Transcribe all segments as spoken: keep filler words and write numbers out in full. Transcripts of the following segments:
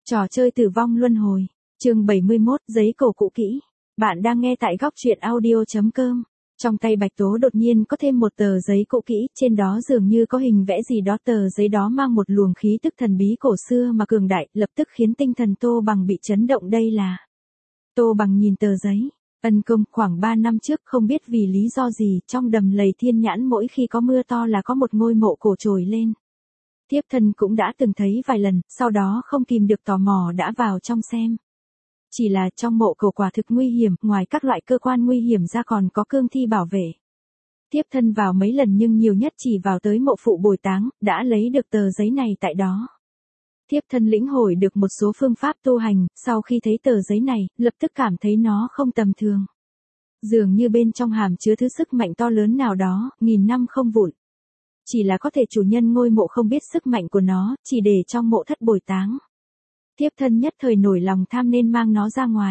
Trò chơi tử vong luân hồi. Chương bảy mươi mốt, giấy cổ cũ kỹ. Bạn đang nghe tại góc truyện audio chấm com. Trong tay Bạch Tố đột nhiên có thêm một tờ giấy cũ kỹ, trên đó dường như có hình vẽ gì đó, tờ giấy đó mang một luồng khí tức thần bí cổ xưa mà cường đại, lập tức khiến tinh thần Tô Bằng bị chấn động. Đây là... Tô Bằng nhìn tờ giấy. Ân công, khoảng ba năm trước không biết vì lý do gì, trong đầm lầy Thiên Nhãn mỗi khi có mưa to là có một ngôi mộ cổ trồi lên. Thiếp thân cũng đã từng thấy vài lần, sau đó không kìm được tò mò đã vào trong xem. Chỉ là trong mộ cổ quả thực nguy hiểm, ngoài các loại cơ quan nguy hiểm ra còn có cương thi bảo vệ. Thiếp thân vào mấy lần nhưng nhiều nhất chỉ vào tới mộ phụ bồi táng, đã lấy được tờ giấy này tại đó. Thiếp thân lĩnh hội được một số phương pháp tu hành, sau khi thấy tờ giấy này, lập tức cảm thấy nó không tầm thường. Dường như bên trong hàm chứa thứ sức mạnh to lớn nào đó, nghìn năm không vụn. Chỉ là có thể chủ nhân ngôi mộ không biết sức mạnh của nó, chỉ để trong mộ thất bồi táng. Thiếp thân nhất thời nổi lòng tham nên mang nó ra ngoài.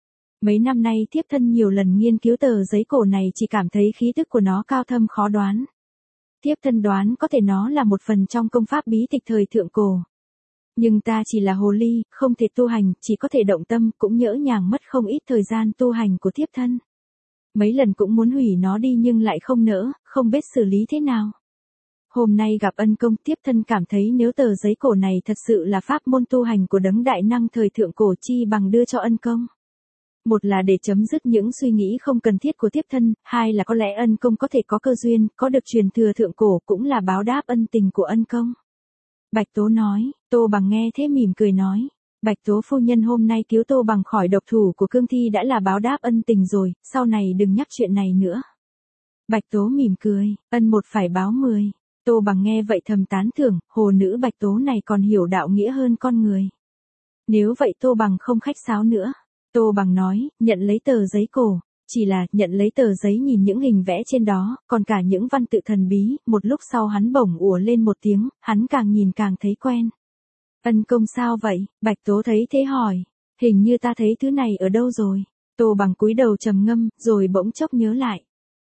Mấy năm nay thiếp thân nhiều lần nghiên cứu tờ giấy cổ này, chỉ cảm thấy khí tức của nó cao thâm khó đoán. Thiếp thân đoán có thể nó là một phần trong công pháp bí tịch thời thượng cổ. Nhưng ta chỉ là hồ ly, không thể tu hành, chỉ có thể động tâm, cũng nhỡ nhàng mất không ít thời gian tu hành của thiếp thân. Mấy lần cũng muốn hủy nó đi nhưng lại không nỡ, không biết xử lý thế nào. Hôm nay gặp ân công, thiếp thân cảm thấy nếu tờ giấy cổ này thật sự là pháp môn tu hành của đấng đại năng thời thượng cổ, chi bằng đưa cho ân công. Một là để chấm dứt những suy nghĩ không cần thiết của thiếp thân, hai là có lẽ ân công có thể có cơ duyên, có được truyền thừa thượng cổ, cũng là báo đáp ân tình của ân công. Bạch Tố nói. Tô Bằng nghe thế mỉm cười nói. Bạch Tố phu nhân hôm nay cứu Tô Bằng khỏi độc thủ của cương thi đã là báo đáp ân tình rồi, sau này đừng nhắc chuyện này nữa. Bạch Tố mỉm cười, ân một phải báo mười. Tô Bằng nghe vậy thầm tán thưởng, hồ nữ Bạch Tố này còn hiểu đạo nghĩa hơn con người. Nếu vậy Tô Bằng không khách sáo nữa. Tô Bằng nói, nhận lấy tờ giấy cổ. Chỉ là, nhận lấy tờ giấy nhìn những hình vẽ trên đó, còn cả những văn tự thần bí, một lúc sau hắn bỗng ùa lên một tiếng, hắn càng nhìn càng thấy quen. Ân công sao vậy? Bạch Tố thấy thế hỏi. Hình như ta thấy thứ này ở đâu rồi? Tô Bằng cúi đầu trầm ngâm, rồi bỗng chốc nhớ lại.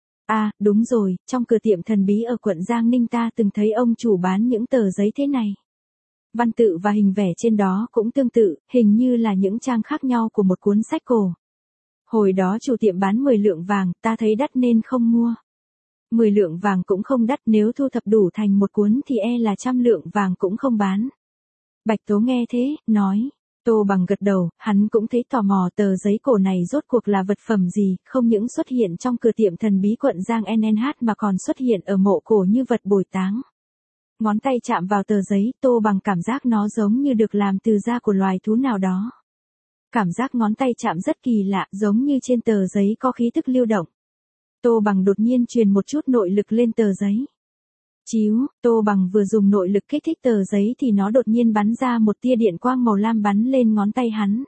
À, đúng rồi, trong cửa tiệm thần bí ở quận Giang Ninh ta từng thấy ông chủ bán những tờ giấy thế này. Văn tự và hình vẽ trên đó cũng tương tự, hình như là những trang khác nhau của một cuốn sách cổ. Hồi đó chủ tiệm bán mười lượng vàng, ta thấy đắt nên không mua. mười lượng vàng cũng không đắt, nếu thu thập đủ thành một cuốn thì e là trăm lượng vàng cũng không bán. Bạch Tố nghe thế, nói. Tô Bằng gật đầu, hắn cũng thấy tò mò tờ giấy cổ này rốt cuộc là vật phẩm gì, không những xuất hiện trong cửa tiệm thần bí quận Giang en en hát mà còn xuất hiện ở mộ cổ như vật bồi táng. Ngón tay chạm vào tờ giấy, Tô Bằng cảm giác nó giống như được làm từ da của loài thú nào đó. Cảm giác ngón tay chạm rất kỳ lạ, giống như trên tờ giấy có khí tức lưu động. Tô Bằng đột nhiên truyền một chút nội lực lên tờ giấy. Chíu, Tô Bằng vừa dùng nội lực kích thích tờ giấy thì nó đột nhiên bắn ra một tia điện quang màu lam bắn lên ngón tay hắn.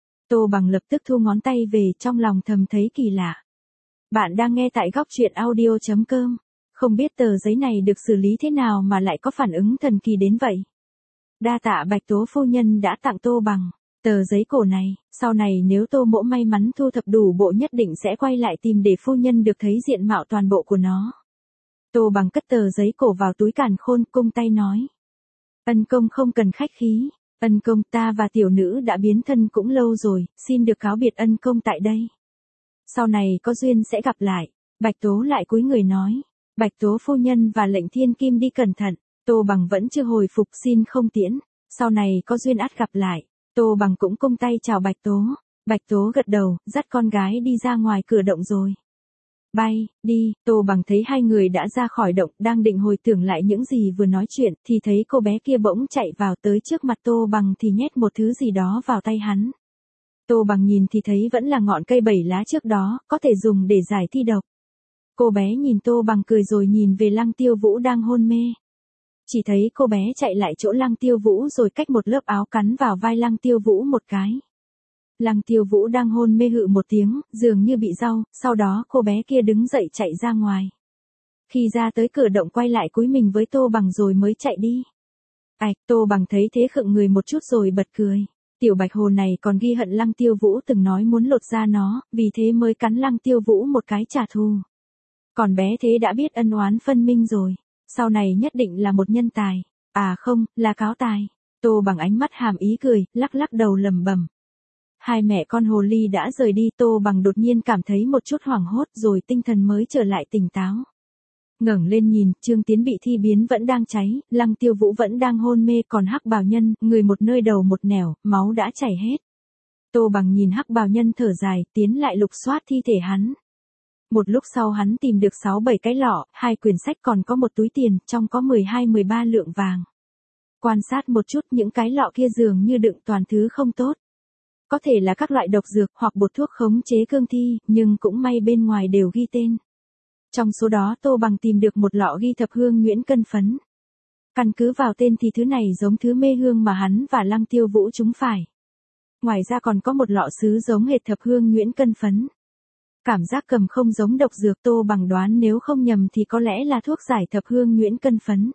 Tô Bằng lập tức thu ngón tay về, trong lòng thầm thấy kỳ lạ. Bạn đang nghe tại góc truyện audio chấm com. Không biết tờ giấy này được xử lý thế nào mà lại có phản ứng thần kỳ đến vậy. Đa tạ Bạch Tố phu nhân đã tặng Tô Bằng tờ giấy cổ này, sau này nếu Tô mỗ may mắn thu thập đủ bộ nhất định sẽ quay lại tìm để phu nhân được thấy diện mạo toàn bộ của nó. Tô Bằng cất tờ giấy cổ vào túi càn khôn, cung tay nói. Ân công không cần khách khí, ân công ta và tiểu nữ đã biến thân cũng lâu rồi, xin được cáo biệt ân công tại đây. Sau này có duyên sẽ gặp lại. Bạch Tố lại cúi người nói. Bạch Tố phu nhân và lệnh thiên kim đi cẩn thận. Tô Bằng vẫn chưa hồi phục, xin không tiễn. Sau này có duyên ắt gặp lại. Tô Bằng cũng cung tay chào Bạch Tố. Bạch Tố gật đầu, dắt con gái đi ra ngoài cửa động rồi. Bay, đi, Tô Bằng thấy hai người đã ra khỏi động, đang định hồi tưởng lại những gì vừa nói chuyện, thì thấy cô bé kia bỗng chạy vào tới trước mặt Tô Bằng thì nhét một thứ gì đó vào tay hắn. Tô Bằng nhìn thì thấy vẫn là ngọn cây bảy lá trước đó, có thể dùng để giải thi độc. Cô bé nhìn Tô Bằng cười rồi nhìn về Lăng Tiêu Vũ đang hôn mê. Chỉ thấy cô bé chạy lại chỗ Lăng Tiêu Vũ rồi cách một lớp áo cắn vào vai Lăng Tiêu Vũ một cái. Lăng Tiêu Vũ đang hôn mê hự một tiếng, dường như bị đau, sau đó cô bé kia đứng dậy chạy ra ngoài. Khi ra tới cửa động quay lại cúi mình với Tô Bằng rồi mới chạy đi. Ảch, Tô Bằng thấy thế khựng người một chút rồi bật cười. Tiểu Bạch Hồ này còn ghi hận Lăng Tiêu Vũ từng nói muốn lột da nó, vì thế mới cắn Lăng Tiêu Vũ một cái trả thù. Còn bé thế đã biết ân oán phân minh rồi, sau này nhất định là một nhân tài, à không, là cáo tài. Tô Bằng ánh mắt hàm ý cười, lắc lắc đầu lầm bầm. Hai mẹ con hồ ly đã rời đi, Tô Bằng đột nhiên cảm thấy một chút hoảng hốt rồi tinh thần mới trở lại tỉnh táo. Ngẩng lên nhìn, Trương Tiến bị thi biến vẫn đang cháy, Lăng Tiêu Vũ vẫn đang hôn mê, còn Hắc Bào Nhân, người một nơi đầu một nẻo, máu đã chảy hết. Tô Bằng nhìn Hắc Bào Nhân thở dài, tiến lại lục soát thi thể hắn. Một lúc sau hắn tìm được sáu bảy cái lọ, hai quyển sách còn có một túi tiền, trong có mười hai mười ba lượng vàng. Quan sát một chút những cái lọ kia dường như đựng toàn thứ không tốt. Có thể là các loại độc dược hoặc bột thuốc khống chế cương thi, nhưng cũng may bên ngoài đều ghi tên. Trong số đó Tô Bằng tìm được một lọ ghi thập hương nhuyễn cân phấn. Căn cứ vào tên thì thứ này giống thứ mê hương mà hắn và Lăng Tiêu Vũ trúng phải. Ngoài ra còn có một lọ sứ giống hệt thập hương nhuyễn cân phấn. Cảm giác cầm không giống độc dược, Tô Bằng đoán nếu không nhầm thì có lẽ là thuốc giải thập hương nhuyễn cân phấn.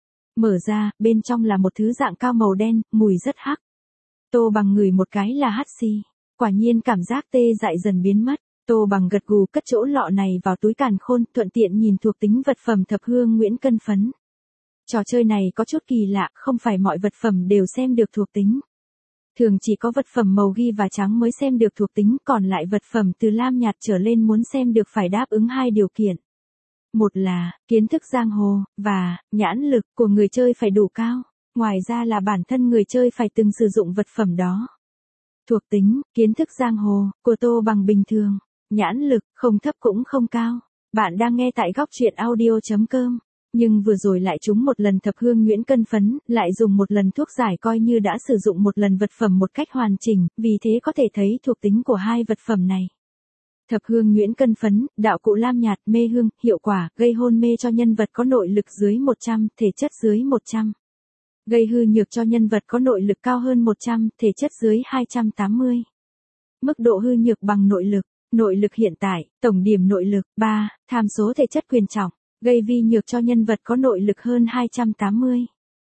Mở ra, bên trong là một thứ dạng cao màu đen, mùi rất hắc. Tô Bằng ngửi một cái là hắt xì. Quả nhiên cảm giác tê dại dần biến mất. Tô Bằng gật gù cất chỗ lọ này vào túi càn khôn, thuận tiện nhìn thuộc tính vật phẩm thập hương nhuyễn cân phấn. Trò chơi này có chút kỳ lạ, không phải mọi vật phẩm đều xem được thuộc tính. Thường chỉ có vật phẩm màu ghi và trắng mới xem được thuộc tính, còn lại vật phẩm từ lam nhạt trở lên muốn xem được phải đáp ứng hai điều kiện. Một là, kiến thức giang hồ, và, nhãn lực của người chơi phải đủ cao. Ngoài ra là bản thân người chơi phải từng sử dụng vật phẩm đó. Thuộc tính, kiến thức giang hồ, của Tô Bằng bình thường. Nhãn lực, không thấp cũng không cao. Bạn đang nghe tại góc truyện audio chấm com. Nhưng vừa rồi lại trúng một lần thập hương nhuyễn cân phấn, lại dùng một lần thuốc giải coi như đã sử dụng một lần vật phẩm một cách hoàn chỉnh, vì thế có thể thấy thuộc tính của hai vật phẩm này. Thập hương nhuyễn cân phấn, đạo cụ lam nhạt, mê hương, hiệu quả, gây hôn mê cho nhân vật có nội lực dưới một trăm, thể chất dưới một trăm. Gây hư nhược cho nhân vật có nội lực cao hơn một trăm, thể chất dưới hai trăm tám mươi. Mức độ hư nhược bằng nội lực. Nội lực hiện tại, tổng điểm nội lực, ba, tham số thể chất quyền trọng, gây vi nhược cho nhân vật có nội lực hơn hai trăm tám mươi.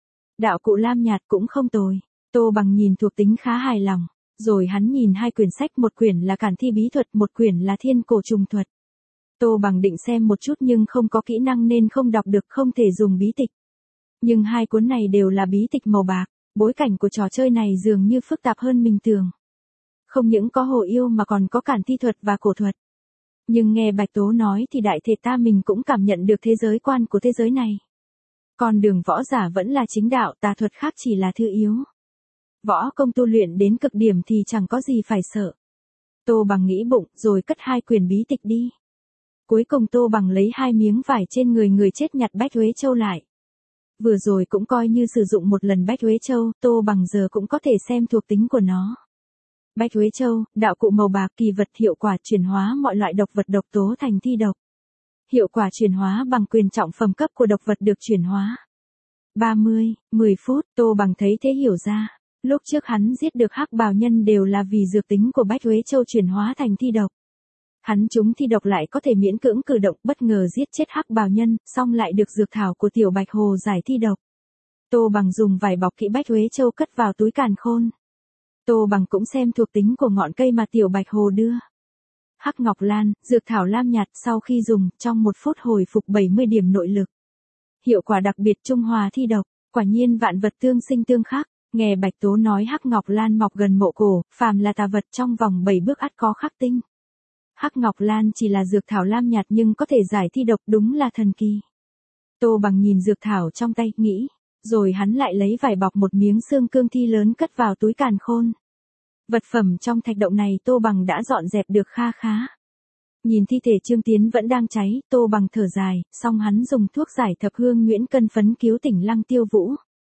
Đạo cụ lam nhạt cũng không tồi. Tô Bằng nhìn thuộc tính khá hài lòng. Rồi hắn nhìn hai quyển sách, một quyển là cản thi bí thuật, một quyển là thiên cổ trùng thuật. Tô Bằng định xem một chút nhưng không có kỹ năng nên không đọc được, không thể dùng bí tịch. Nhưng hai cuốn này đều là bí tịch màu bạc, bối cảnh của trò chơi này dường như phức tạp hơn mình tưởng. Không những có hồ yêu mà còn có cản thi thuật và cổ thuật. Nhưng nghe Bạch Tố nói thì đại thể ta mình cũng cảm nhận được thế giới quan của thế giới này. Con đường võ giả vẫn là chính đạo, tà thuật khác chỉ là thứ yếu. Võ công tu luyện đến cực điểm thì chẳng có gì phải sợ. Tô Bằng nghĩ bụng rồi cất hai quyển bí tịch đi. Cuối cùng Tô Bằng lấy hai miếng vải trên người người chết nhặt Bách Huế Châu lại. Vừa rồi cũng coi như sử dụng một lần Bách Huế Châu, Tô Bằng giờ cũng có thể xem thuộc tính của nó. Bách Huế Châu, đạo cụ màu bạc, kỳ vật, hiệu quả chuyển hóa mọi loại độc vật độc tố thành thi độc. Hiệu quả chuyển hóa bằng quyền trọng phẩm cấp của độc vật được chuyển hóa. ba mươi, mười phút, Tô Bằng thấy thế hiểu ra. Lúc trước hắn giết được Hắc Bào Nhân đều là vì dược tính của Bách Huế Châu chuyển hóa thành thi độc. Hắn trúng thi độc lại có thể miễn cưỡng cử động, bất ngờ giết chết Hắc Bào Nhân, xong lại được dược thảo của Tiểu Bạch Hồ giải thi độc. Tô Bằng dùng vải bọc kỹ Bách Huế Châu cất vào túi càn khôn. Tô Bằng cũng xem thuộc tính của ngọn cây mà Tiểu Bạch Hồ đưa. Hắc Ngọc Lan, dược thảo lam nhạt, sau khi dùng, trong một phút hồi phục bảy mươi điểm nội lực. Hiệu quả đặc biệt trung hòa thi độc, quả nhiên vạn vật tương sinh tương khắc. Nghe Bạch Tố nói Hắc Ngọc Lan mọc gần mộ cổ, phàm là tà vật trong vòng bảy bước ắt có khắc tinh. Hắc Ngọc Lan chỉ là dược thảo lam nhạt nhưng có thể giải thi độc, đúng là thần kỳ. Tô Bằng nhìn dược thảo trong tay, nghĩ. Rồi hắn lại lấy vải bọc một miếng xương cương thi lớn cất vào túi càn khôn. Vật phẩm trong thạch động này Tô Bằng đã dọn dẹp được kha khá. Nhìn thi thể Trương Tiến vẫn đang cháy, Tô Bằng thở dài, xong hắn dùng thuốc giải thập hương nhuyễn cân phấn cứu tỉnh Lăng Tiêu Vũ.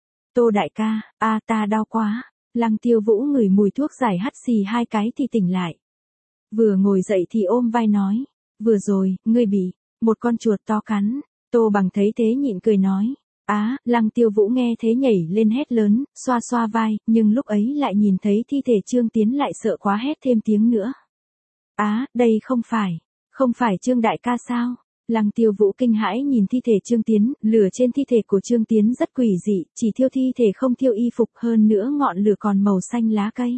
Tô đại ca, a ta đau quá. Lăng Tiêu Vũ ngửi mùi thuốc giải hắt xì hai cái thì tỉnh lại. Vừa ngồi dậy thì ôm vai nói, vừa rồi, ngươi bị một con chuột to cắn. Tô Bằng thấy thế nhịn cười nói. Á, à, Lăng Tiêu Vũ nghe thế nhảy lên hét lớn, xoa xoa vai, nhưng lúc ấy lại nhìn thấy thi thể Trương Tiến lại sợ quá hét thêm tiếng nữa. Á, à, đây không phải, không phải Trương đại ca sao? Lăng Tiêu Vũ kinh hãi nhìn thi thể Trương Tiến, lửa trên thi thể của Trương Tiến rất quỷ dị, chỉ thiêu thi thể không thiêu y phục, hơn nữa ngọn lửa còn màu xanh lá cây.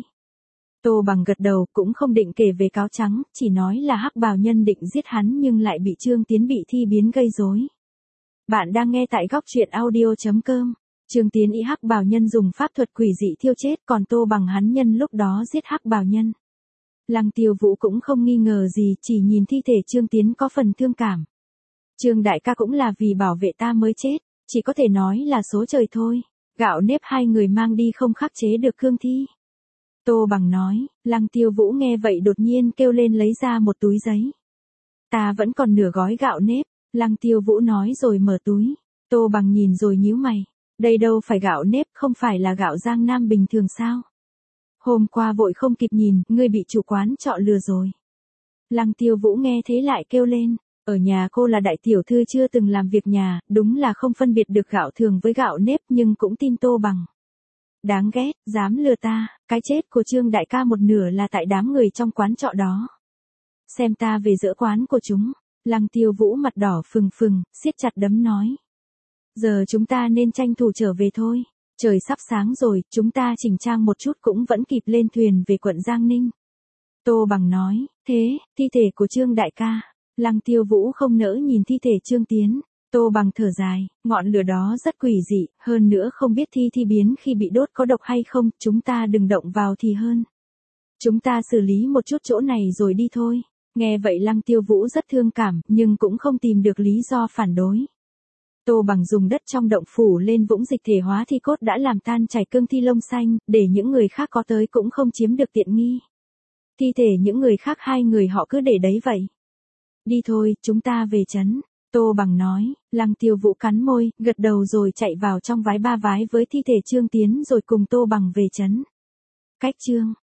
Tô Bằng gật đầu, cũng không định kể về cáo trắng, chỉ nói là Hắc Bào Nhân định giết hắn nhưng lại bị Trương Tiến bị thi biến gây rối. Bạn đang nghe tại góc truyện audio chấm com. Trương Tiến ý hắc bào nhân dùng pháp thuật quỷ dị thiêu chết, còn Tô Bằng hắn nhân lúc đó giết hắc bào nhân. Lăng Tiêu Vũ cũng không nghi ngờ gì, chỉ nhìn thi thể Trương Tiến có phần thương cảm. Trương đại ca cũng là vì bảo vệ ta mới chết, chỉ có thể nói là số trời thôi. Gạo nếp hai người mang đi không khắc chế được cương thi. Tô Bằng nói. Lăng Tiêu Vũ nghe vậy đột nhiên kêu lên lấy ra một túi giấy. Ta vẫn còn nửa gói gạo nếp. Lăng Tiêu Vũ nói rồi mở túi. Tô Bằng nhìn rồi nhíu mày. Đây đâu phải gạo nếp, không phải là gạo Giang Nam bình thường sao? Hôm qua vội không kịp nhìn, ngươi bị chủ quán trọ lừa rồi. Lăng Tiêu Vũ nghe thế lại kêu lên. Ở nhà cô là đại tiểu thư chưa từng làm việc nhà, đúng là không phân biệt được gạo thường với gạo nếp, nhưng cũng tin Tô Bằng. Đáng ghét, dám lừa ta, cái chết của Trương đại ca một nửa là tại đám người trong quán trọ đó. Xem ta về dỡ quán của chúng. Lăng Tiêu Vũ mặt đỏ phừng phừng, siết chặt đấm nói. Giờ chúng ta nên tranh thủ trở về thôi. Trời sắp sáng rồi, chúng ta chỉnh trang một chút cũng vẫn kịp lên thuyền về quận Giang Ninh. Tô Bằng nói. Thế, thi thể của Trương đại ca. Lăng Tiêu Vũ không nỡ nhìn thi thể Trương Tiến. Tô Bằng thở dài, ngọn lửa đó rất quỷ dị, hơn nữa không biết thi thi biến khi bị đốt có độc hay không, chúng ta đừng động vào thì hơn. Chúng ta xử lý một chút chỗ này rồi đi thôi. Nghe vậy Lăng Tiêu Vũ rất thương cảm, nhưng cũng không tìm được lý do phản đối. Tô Bằng dùng đất trong động phủ lên vũng dịch thể hóa thi cốt đã làm tan chảy cương thi lông xanh, để những người khác có tới cũng không chiếm được tiện nghi. Thi thể những người khác hai người họ cứ để đấy vậy. Đi thôi, chúng ta về trấn. Tô Bằng nói. Lăng Tiêu Vũ cắn môi, gật đầu rồi chạy vào trong vái ba vái với thi thể Trương Tiến rồi cùng Tô Bằng về trấn. Cách chương